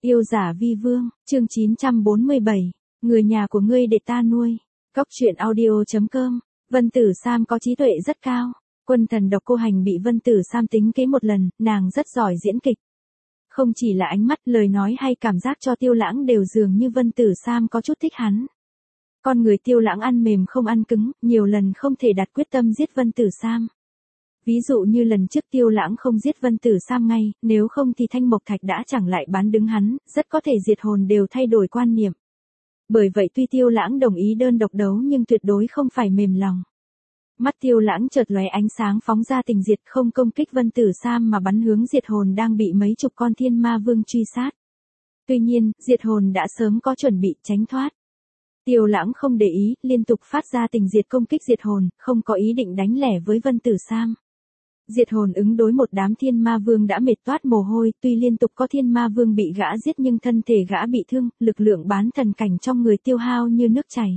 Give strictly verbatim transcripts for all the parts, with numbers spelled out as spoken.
Yêu giả vi vương, chương chín trăm bốn mươi bảy, người nhà của ngươi để ta nuôi. Cóc truyện audio chấm com, Vân Tử Sam có trí tuệ rất cao. Quân thần độc cô hành bị Vân Tử Sam tính kế một lần, nàng rất giỏi diễn kịch. Không chỉ là ánh mắt, lời nói hay cảm giác cho Tiêu Lãng đều dường như Vân Tử Sam có chút thích hắn. Con người Tiêu Lãng ăn mềm không ăn cứng, nhiều lần không thể đặt quyết tâm giết Vân Tử Sam. Ví dụ như lần trước Tiêu Lãng không giết Vân Tử Sam ngay, nếu không thì Thanh Mộc Thạch đã chẳng lại bán đứng hắn, rất có thể diệt hồn đều thay đổi quan niệm. Bởi vậy tuy Tiêu Lãng đồng ý đơn độc đấu nhưng tuyệt đối không phải mềm lòng. Mắt Tiêu Lãng chợt lóe ánh sáng phóng ra tình diệt, không công kích Vân Tử Sam mà bắn hướng diệt hồn đang bị mấy chục con thiên ma vương truy sát. Tuy nhiên, diệt hồn đã sớm có chuẩn bị tránh thoát. Tiêu Lãng không để ý, liên tục phát ra tình diệt công kích diệt hồn, không có ý định đánh lẻ với Vân Tử Sam. Diệt hồn ứng đối một đám thiên ma vương đã mệt toát mồ hôi, tuy liên tục có thiên ma vương bị gã giết nhưng thân thể gã bị thương, lực lượng bán thần cảnh trong người tiêu hao như nước chảy.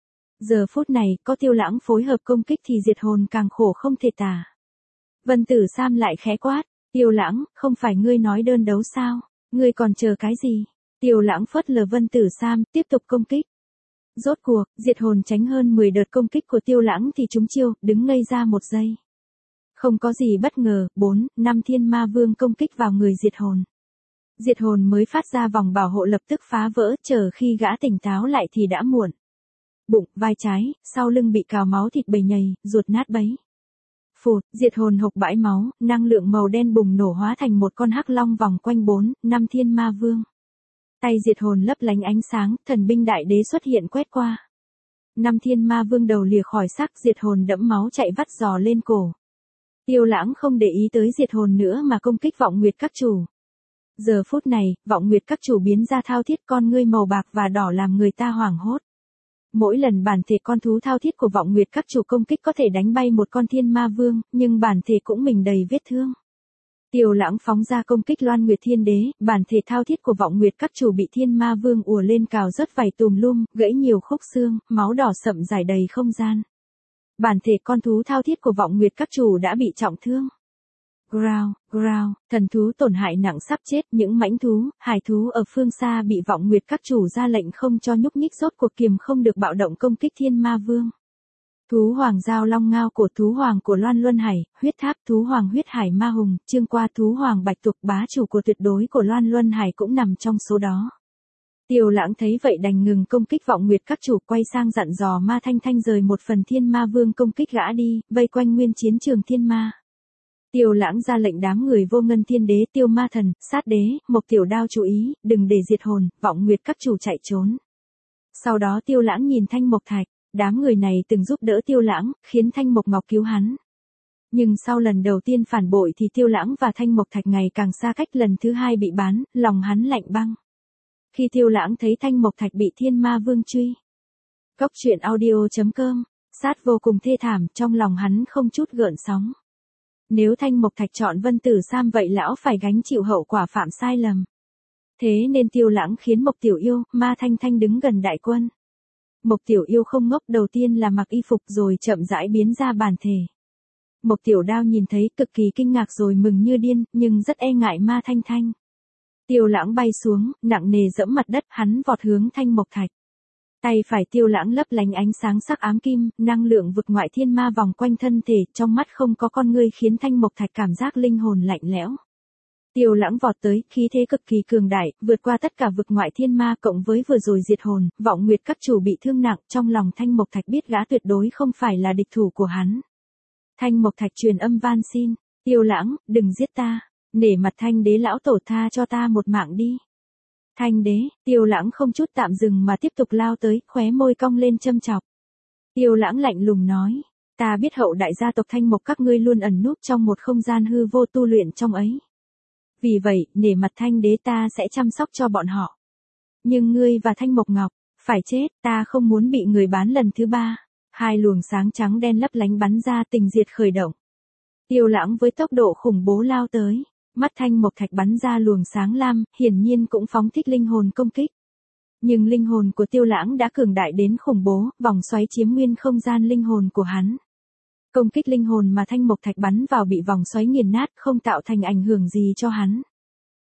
Giờ phút này, có Tiêu Lãng phối hợp công kích thì diệt hồn càng khổ không thể tả. Vân Tử Sam lại khẽ quát, Tiêu Lãng, không phải ngươi nói đơn đấu sao, ngươi còn chờ cái gì? Tiêu Lãng phớt lờ Vân Tử Sam, tiếp tục công kích. Rốt cuộc, diệt hồn tránh hơn mười đợt công kích của Tiêu Lãng thì trúng chiêu, đứng ngây ra một giây. Không có gì bất ngờ, bốn, năm thiên ma vương công kích vào người diệt hồn. Diệt hồn mới phát ra vòng bảo hộ lập tức phá vỡ, chờ khi gã tỉnh táo lại thì đã muộn. Bụng, vai trái, sau lưng bị cào máu thịt bầy nhầy, ruột nát bấy. Phụt, diệt hồn hộc bãi máu, năng lượng màu đen bùng nổ hóa thành một con hắc long vòng quanh bốn, năm thiên ma vương. Tay diệt hồn lấp lánh ánh sáng, thần binh đại đế xuất hiện quét qua. Năm thiên ma vương đầu lìa khỏi xác, diệt hồn đẫm máu chạy vắt giò lên cổ. Tiêu Lãng không để ý tới diệt hồn nữa mà công kích vọng nguyệt các chủ. Giờ phút này, vọng nguyệt các chủ biến ra thao thiết con ngươi màu bạc và đỏ làm người ta hoảng hốt. Mỗi lần bản thể con thú thao thiết của vọng nguyệt các chủ công kích có thể đánh bay một con thiên ma vương, nhưng bản thể cũng mình đầy vết thương. Tiêu Lãng phóng ra công kích Loan Nguyệt Thiên Đế, bản thể thao thiết của vọng nguyệt các chủ bị thiên ma vương ùa lên cào rớt vảy tùm lum, gãy nhiều khúc xương, máu đỏ sậm rải đầy không gian. Bản thể con thú thao thiết của vọng nguyệt các chủ đã bị trọng thương. Growl, growl, thần thú tổn hại nặng sắp chết, những mãnh thú, hải thú ở phương xa bị vọng nguyệt các chủ ra lệnh không cho nhúc nhích, rốt cuộc kiềm không được bạo động công kích thiên ma vương. Thú hoàng giao long ngao của thú hoàng của Loan Luân Hải, huyết tháp thú hoàng huyết hải ma hùng, trương qua thú hoàng bạch tuộc bá chủ của tuyệt đối của Loan Luân Hải cũng nằm trong số đó. Tiêu Lãng thấy vậy đành ngừng công kích vọng nguyệt các chủ, quay sang dặn dò Ma Thanh Thanh rời một phần thiên ma vương công kích gã đi, vây quanh nguyên chiến trường thiên ma. Tiêu Lãng ra lệnh đám người vô ngân thiên đế, tiêu ma thần, sát đế, mộc tiểu đao chú ý, đừng để diệt hồn, vọng nguyệt các chủ chạy trốn. Sau đó Tiêu Lãng nhìn Thanh Mộc Thạch, đám người này từng giúp đỡ Tiêu Lãng, khiến Thanh Mộc Ngọc cứu hắn. Nhưng sau lần đầu tiên phản bội thì Tiêu Lãng và Thanh Mộc Thạch ngày càng xa cách, lần thứ hai bị bán, lòng hắn lạnh băng. Khi Tiêu Lãng thấy Thanh Mộc Thạch bị thiên ma vương truy. Cóc truyện audio chấm com, sát vô cùng thê thảm, trong lòng hắn không chút gợn sóng. Nếu Thanh Mộc Thạch chọn Vân Tử Sam vậy lão phải gánh chịu hậu quả phạm sai lầm. Thế nên Tiêu Lãng khiến Mộc Tiểu Yêu, Ma Thanh Thanh đứng gần đại quân. Mộc Tiểu Yêu không ngốc, đầu tiên là mặc y phục rồi chậm rãi biến ra bản thể. Mộc Tiểu Đao nhìn thấy cực kỳ kinh ngạc rồi mừng như điên, nhưng rất e ngại Ma Thanh Thanh. Tiêu Lãng bay xuống, nặng nề dẫm mặt đất, hắn vọt hướng Thanh Mộc Thạch. Tay phải Tiêu Lãng lấp lánh ánh sáng sắc ám kim, năng lượng vực ngoại thiên ma vòng quanh thân thể, trong mắt không có con ngươi khiến Thanh Mộc Thạch cảm giác linh hồn lạnh lẽo. Tiêu Lãng vọt tới, khí thế cực kỳ cường đại, vượt qua tất cả vực ngoại thiên ma, cộng với vừa rồi diệt hồn, vọng nguyệt các chủ bị thương nặng, trong lòng Thanh Mộc Thạch biết gã tuyệt đối không phải là địch thủ của hắn. Thanh Mộc Thạch truyền âm van xin, Tiêu Lãng, đừng giết ta, nể mặt Thanh đế lão tổ tha cho ta một mạng đi. Thanh đế, Tiêu Lãng không chút tạm dừng mà tiếp tục lao tới, khóe môi cong lên châm chọc. Tiêu Lãng lạnh lùng nói, ta biết hậu đại gia tộc Thanh Mộc các ngươi luôn ẩn núp trong một không gian hư vô tu luyện trong ấy. Vì vậy, nể mặt Thanh đế ta sẽ chăm sóc cho bọn họ. Nhưng ngươi và Thanh Mộc Ngọc, phải chết, ta không muốn bị người bán lần thứ ba. Hai luồng sáng trắng đen lấp lánh bắn ra, tình diệt khởi động. Tiêu Lãng với tốc độ khủng bố lao tới. Mắt Thanh Mộc Thạch bắn ra luồng sáng lam, hiển nhiên cũng phóng thích linh hồn công kích. Nhưng linh hồn của Tiêu Lãng đã cường đại đến khủng bố, vòng xoáy chiếm nguyên không gian linh hồn của hắn. Công kích linh hồn mà Thanh Mộc Thạch bắn vào bị vòng xoáy nghiền nát, không tạo thành ảnh hưởng gì cho hắn.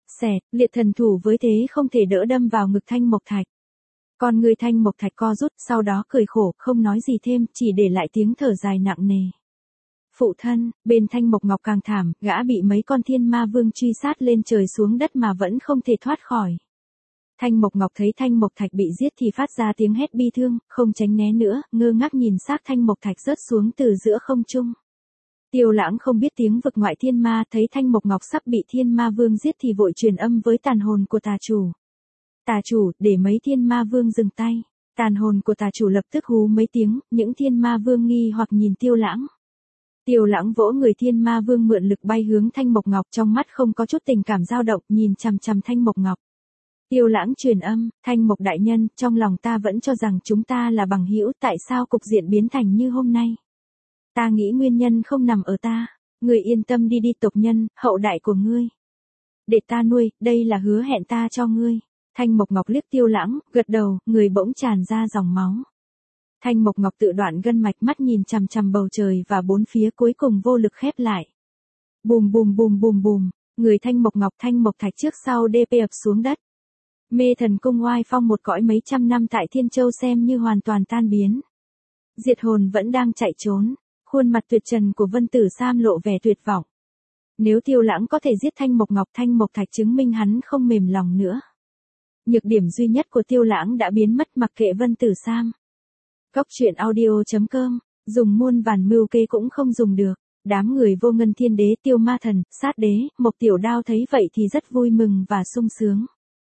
Xẹt, liệt thần thủ với thế không thể đỡ đâm vào ngực Thanh Mộc Thạch. Con người Thanh Mộc Thạch co rút, sau đó cười khổ, không nói gì thêm, chỉ để lại tiếng thở dài nặng nề. Phụ thân, bên Thanh Mộc Ngọc càng thảm, gã bị mấy con thiên ma vương truy sát lên trời xuống đất mà vẫn không thể thoát khỏi. Thanh Mộc Ngọc thấy Thanh Mộc Thạch bị giết thì phát ra tiếng hét bi thương, không tránh né nữa, ngơ ngác nhìn xác Thanh Mộc Thạch rớt xuống từ giữa không trung. Tiêu Lãng không biết tiếng vực ngoại thiên ma, thấy Thanh Mộc Ngọc sắp bị thiên ma vương giết thì vội truyền âm với tàn hồn của tà chủ. Tà chủ, để mấy thiên ma vương dừng tay. Tàn hồn của tà chủ lập tức hú mấy tiếng, những thiên ma vương nghi hoặc nhìn Tiêu Lãng. Tiêu Lãng vỗ người thiên ma vương mượn lực bay hướng Thanh Mộc Ngọc, trong mắt không có chút tình cảm dao động, nhìn chằm chằm Thanh Mộc Ngọc. Tiêu Lãng truyền âm, Thanh Mộc đại nhân, trong lòng ta vẫn cho rằng chúng ta là bằng hữu, tại sao cục diện biến thành như hôm nay? Ta nghĩ nguyên nhân không nằm ở ta, người yên tâm đi đi, tộc nhân, hậu đại của ngươi. Để ta nuôi, đây là hứa hẹn ta cho ngươi. Thanh Mộc Ngọc liếc Tiêu Lãng, gật đầu, người bỗng tràn ra dòng máu. Thanh Mộc Ngọc tự đoạn gân mạch, mắt nhìn chằm chằm bầu trời và bốn phía, cuối cùng vô lực khép lại. Bùm bùm bùm bùm bùm, người Thanh Mộc Ngọc Thanh Mộc Thạch trước sau đê pê ập xuống đất. Mê thần cung oai phong một cõi mấy trăm năm tại Thiên Châu xem như hoàn toàn tan biến. Diệt hồn vẫn đang chạy trốn, khuôn mặt tuyệt trần của Vân Tử Sam lộ vẻ tuyệt vọng. Nếu Tiêu Lãng có thể giết Thanh Mộc Ngọc, Thanh Mộc Thạch chứng minh hắn không mềm lòng nữa. Nhược điểm duy nhất của Tiêu Lãng đã biến mất, mặc kệ Vân Tử Sam. Góc truyện audio chấm com, dùng muôn vàn mưu kế cũng không dùng được. Đám người Vô Ngân Thiên Đế, Tiêu Ma Thần, Sát Đế, Mộc Tiểu Đao thấy vậy thì rất vui mừng và sung sướng.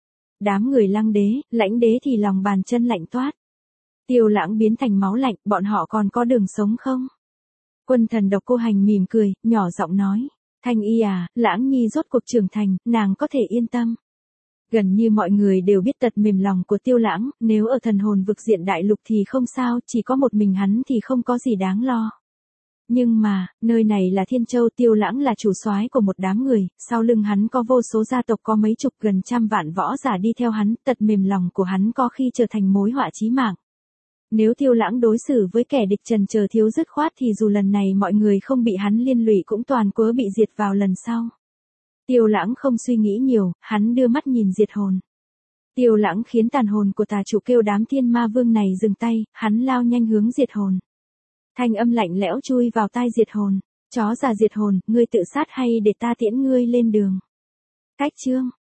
Đám người Lăng Đế, Lãnh Đế thì lòng bàn chân lạnh toát. Tiêu Lãng biến thành máu lạnh, bọn họ còn có đường sống không? Quân thần Độc Cô Hành mỉm cười, nhỏ giọng nói. Thanh Y à, Lãng Nhi rốt cuộc trưởng thành, nàng có thể yên tâm. Gần như mọi người đều biết tật mềm lòng của Tiêu Lãng, nếu ở thần hồn vực diện đại lục thì không sao, chỉ có một mình hắn thì không có gì đáng lo. Nhưng mà, nơi này là Thiên Châu, Tiêu Lãng là chủ soái của một đám người, sau lưng hắn có vô số gia tộc, có mấy chục gần trăm vạn võ giả đi theo hắn, tật mềm lòng của hắn có khi trở thành mối họa chí mạng. Nếu Tiêu Lãng đối xử với kẻ địch trần chờ thiếu dứt khoát thì dù lần này mọi người không bị hắn liên lụy cũng toàn cớ bị diệt vào lần sau. Tiêu Lãng không suy nghĩ nhiều, hắn đưa mắt nhìn diệt hồn. Tiêu Lãng khiến tàn hồn của tà chủ kêu đám thiên ma vương này dừng tay, hắn lao nhanh hướng diệt hồn. Thanh âm lạnh lẽo chui vào tai diệt hồn. Chó già diệt hồn, ngươi tự sát hay để ta tiễn ngươi lên đường? Cách chương.